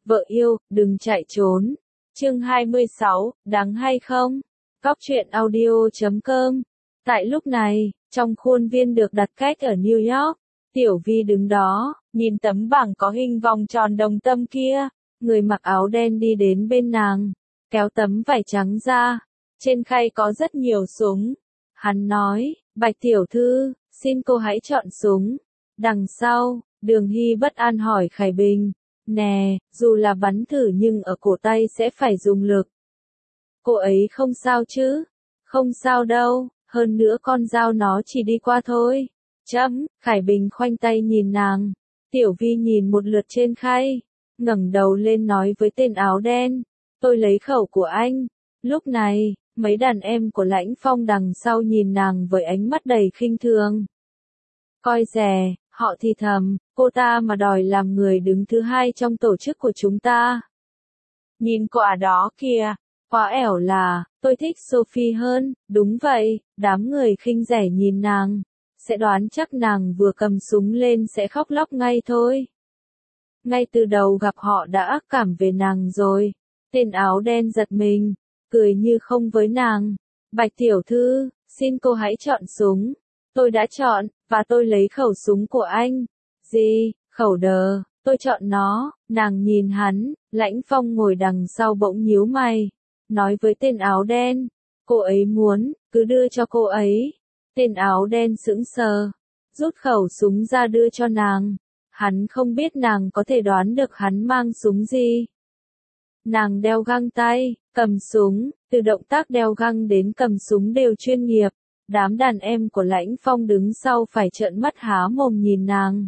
Vợ yêu, đừng chạy trốn. Chương 26, đáng hay không? Góc truyện audio.com. Tại lúc này, trong khuôn viên được đặt cách ở New York, Tiểu Vi đứng đó, nhìn tấm bảng có hình vòng tròn đồng tâm kia. Người mặc áo đen đi đến bên nàng, kéo tấm vải trắng ra. Trên khay có rất nhiều súng. Hắn nói, Bạch tiểu thư, xin cô hãy chọn súng. Đằng sau, Đường Hy bất an hỏi Khải Bình, nè, dù là bắn thử nhưng ở cổ tay sẽ phải dùng lực. Cô ấy không sao chứ? Không sao đâu, hơn nữa con dao nó chỉ đi qua thôi. Khải Bình khoanh tay nhìn nàng. Tiểu Vi nhìn một lượt trên khay, ngẩng đầu lên nói với tên áo đen, tôi lấy khẩu của anh. Lúc này, mấy đàn em của Lãnh Phong đằng sau nhìn nàng với ánh mắt đầy khinh thường. Coi rẻ, họ thì thầm, cô ta mà đòi làm người đứng thứ hai trong tổ chức của chúng ta. Nhìn quả đó kìa, quá ẻo là, tôi thích Sophie hơn, đúng vậy, đám người khinh rẻ nhìn nàng, sẽ đoán chắc nàng vừa cầm súng lên sẽ khóc lóc ngay thôi. Ngay từ đầu gặp họ đã ác cảm về nàng rồi, tên áo đen giật mình, cười như không với nàng. Bạch tiểu thư, xin cô hãy chọn súng. Tôi đã chọn, và tôi lấy khẩu súng của anh. Gì, khẩu đờ, tôi chọn nó. Nàng nhìn hắn, Lãnh Phong ngồi đằng sau bỗng nhíu mày, nói với tên áo đen, cô ấy muốn, cứ đưa cho cô ấy. Tên áo đen sững sờ, rút khẩu súng ra đưa cho nàng. Hắn không biết nàng có thể đoán được hắn mang súng gì. Nàng đeo găng tay, cầm súng, từ động tác đeo găng đến cầm súng đều chuyên nghiệp. Đám đàn em của Lãnh Phong đứng sau phải trợn mắt há mồm nhìn nàng.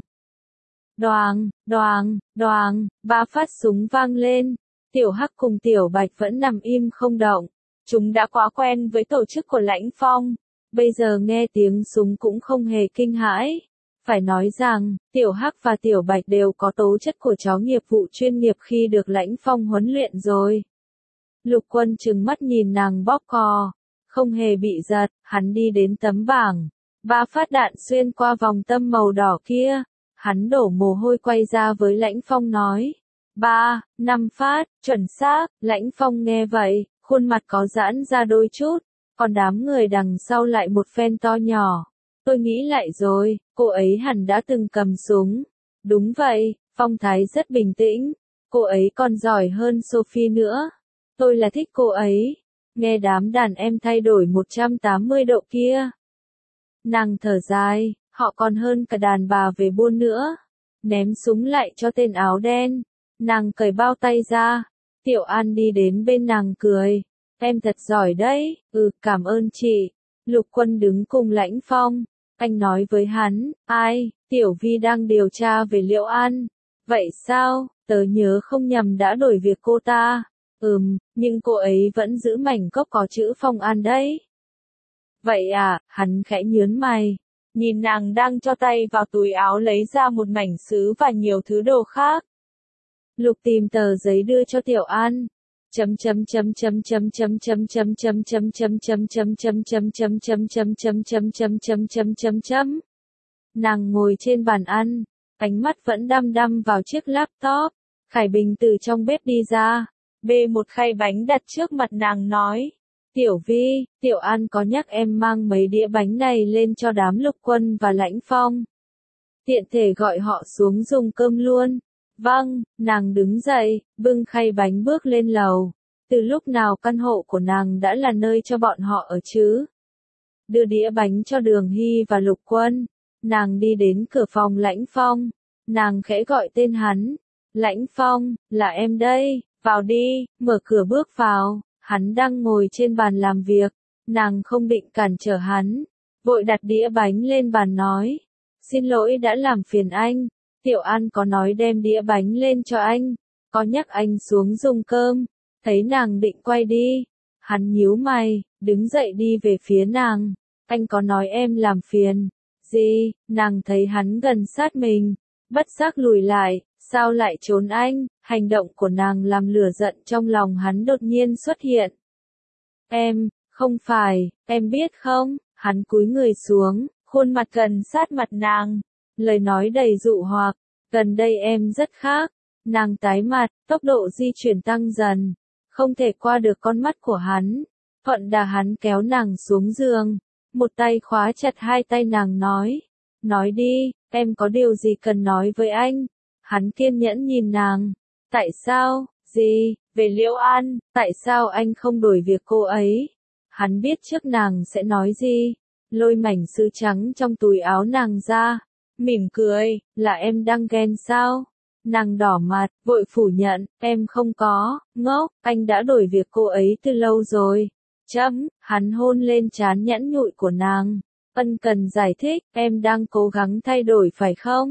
Đoàng, đoàng, đoàng, 3 phát súng vang lên. Tiểu Hắc cùng Tiểu Bạch vẫn nằm im không động. Chúng đã quá quen với tổ chức của Lãnh Phong. Bây giờ nghe tiếng súng cũng không hề kinh hãi. Phải nói rằng, Tiểu Hắc và Tiểu Bạch đều có tố chất của chó nghiệp vụ chuyên nghiệp khi được Lãnh Phong huấn luyện rồi. Lục Quân trừng mắt nhìn nàng bóp cò. Không hề bị giật, hắn đi đến tấm bảng. 3 phát đạn xuyên qua vòng tâm màu đỏ kia. Hắn đổ mồ hôi quay ra với Lãnh Phong nói. 3, 5 phát, chuẩn xác. Lãnh Phong nghe vậy, khuôn mặt có giãn ra đôi chút. Còn đám người đằng sau lại một phen to nhỏ. Tôi nghĩ lại rồi, cô ấy hẳn đã từng cầm súng. Đúng vậy, phong thái rất bình tĩnh. Cô ấy còn giỏi hơn Sophie nữa. Tôi là thích cô ấy. Nghe đám đàn em thay đổi 180 độ kia. Nàng thở dài, họ còn hơn cả đàn bà về buôn nữa. Ném súng lại cho tên áo đen. Nàng cởi bao tay ra. Tiểu An đi đến bên nàng cười. Em thật giỏi đấy, cảm ơn chị. Lục Quân đứng cùng Lãnh Phong. Anh nói với hắn, ai, Tiểu Vi đang điều tra về Liễu An. Vậy sao, tớ nhớ không nhầm đã đổi việc cô ta. Nhưng cô ấy vẫn giữ mảnh cốc có chữ Phong An đấy. Vậy à, hắn khẽ nhướng mày. Nhìn nàng đang cho tay vào túi áo lấy ra một mảnh sứ và nhiều thứ đồ khác. Lục tìm tờ giấy đưa cho Tiểu An. Nàng ngồi trên bàn ăn, ánh mắt vẫn đăm đăm vào chiếc laptop. Khải Bình từ trong bếp đi ra, bê một khay bánh đặt trước mặt nàng nói. Tiểu Vi, Tiểu An có nhắc em mang mấy đĩa bánh này lên cho đám Lục Quân và Lãnh Phong. Tiện thể gọi họ xuống dùng cơm luôn. Vâng, nàng đứng dậy, bưng khay bánh bước lên lầu. Từ lúc nào căn hộ của nàng đã là nơi cho bọn họ ở chứ? Đưa đĩa bánh cho Đường Hy và Lục Quân. Nàng đi đến cửa phòng Lãnh Phong. Nàng khẽ gọi tên hắn. Lãnh Phong, là em đây, vào đi, mở cửa bước vào. Hắn đang ngồi trên bàn làm việc. Nàng không định cản trở hắn. Vội đặt đĩa bánh lên bàn nói. Xin lỗi đã làm phiền anh. Tiểu An có nói đem đĩa bánh lên cho anh. Có nhắc anh xuống dùng cơm. Thấy nàng định quay đi. Hắn nhíu mày, đứng dậy đi về phía nàng. Anh có nói em làm phiền. Gì, nàng thấy hắn gần sát mình. Bất giác lùi lại, sao lại trốn anh? Hành động của nàng làm lửa giận trong lòng hắn đột nhiên xuất hiện. Em, không phải, em biết không? Hắn cúi người xuống, khuôn mặt gần sát mặt nàng. Lời nói đầy dụ hoặc, gần đây em rất khác. Nàng tái mặt, tốc độ di chuyển tăng dần, không thể qua được con mắt của hắn. Thuận đà hắn kéo nàng xuống giường, một tay khóa chặt hai tay nàng nói đi, em có điều gì cần nói với anh? Hắn kiên nhẫn nhìn nàng, tại sao, gì, về Liễu An, tại sao anh không đổi việc cô ấy? Hắn biết trước nàng sẽ nói gì, lôi mảnh sứ trắng trong túi áo nàng ra, mỉm cười, là em đang ghen sao? Nàng đỏ mặt, vội phủ nhận, em không có, ngốc, anh đã đổi việc cô ấy từ lâu rồi. Hắn hôn lên trán nhẵn nhụi của nàng, ân cần giải thích, em đang cố gắng thay đổi phải không?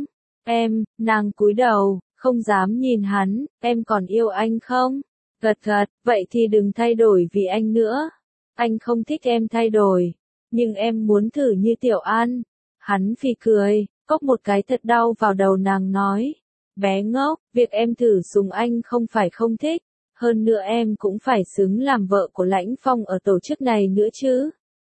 Nàng cúi đầu, không dám nhìn hắn, em còn yêu anh không? Gật gật, vậy thì đừng thay đổi vì anh nữa. Anh không thích em thay đổi, nhưng em muốn thử như Tiểu An. Hắn phì cười, cốc một cái thật đau vào đầu nàng nói. Bé ngốc, việc em thử sùng anh không phải không thích, hơn nữa em cũng phải xứng làm vợ của Lãnh Phong ở tổ chức này nữa chứ.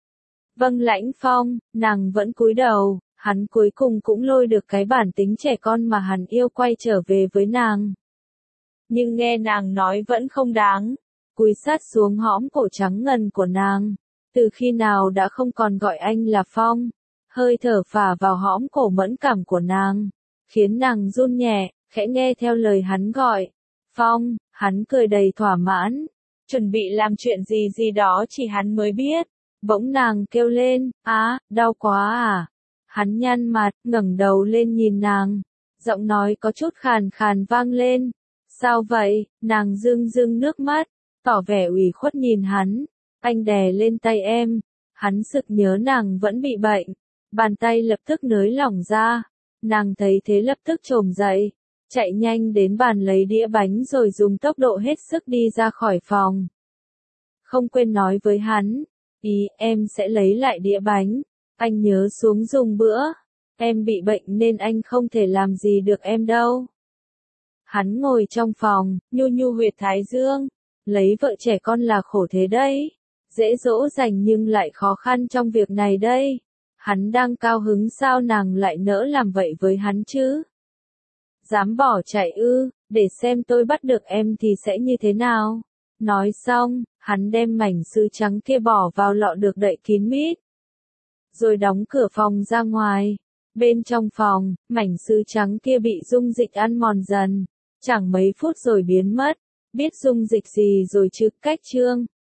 Vâng Lãnh Phong, nàng vẫn cúi đầu, hắn cuối cùng cũng lôi được cái bản tính trẻ con mà hắn yêu quay trở về với nàng. Nhưng nghe nàng nói vẫn không đáng, cúi sát xuống hõm cổ trắng ngần của nàng, từ khi nào đã không còn gọi anh là Phong, hơi thở phả vào hõm cổ mẫn cảm của nàng, khiến nàng run nhẹ, khẽ nghe theo lời hắn gọi. Phong, hắn cười đầy thỏa mãn, chuẩn bị làm chuyện gì đó chỉ hắn mới biết. Bỗng nàng kêu lên, đau quá à. Hắn nhăn mặt, ngẩng đầu lên nhìn nàng, giọng nói có chút khàn khàn vang lên. Sao vậy? Nàng rưng rưng nước mắt, tỏ vẻ ủy khuất nhìn hắn. Anh đè lên tay em. Hắn sực nhớ nàng vẫn bị bệnh, bàn tay lập tức nới lỏng ra. Nàng thấy thế lập tức chồm dậy, chạy nhanh đến bàn lấy đĩa bánh rồi dùng tốc độ hết sức đi ra khỏi phòng. Không quên nói với hắn, em sẽ lấy lại đĩa bánh, anh nhớ xuống dùng bữa, em bị bệnh nên anh không thể làm gì được em đâu. Hắn ngồi trong phòng, nhu nhu huyệt thái dương, lấy vợ trẻ con là khổ thế đấy, dễ dỗ dành nhưng lại khó khăn trong việc này đây. Hắn đang cao hứng sao nàng lại nỡ làm vậy với hắn chứ? Dám bỏ chạy ư, để xem tôi bắt được em thì sẽ như thế nào? Nói xong, hắn đem mảnh sứ trắng kia bỏ vào lọ được đậy kín mít. Rồi đóng cửa phòng ra ngoài. Bên trong phòng, mảnh sứ trắng kia bị dung dịch ăn mòn dần. Chẳng mấy phút rồi biến mất. Biết dung dịch gì rồi chứ, cách chương.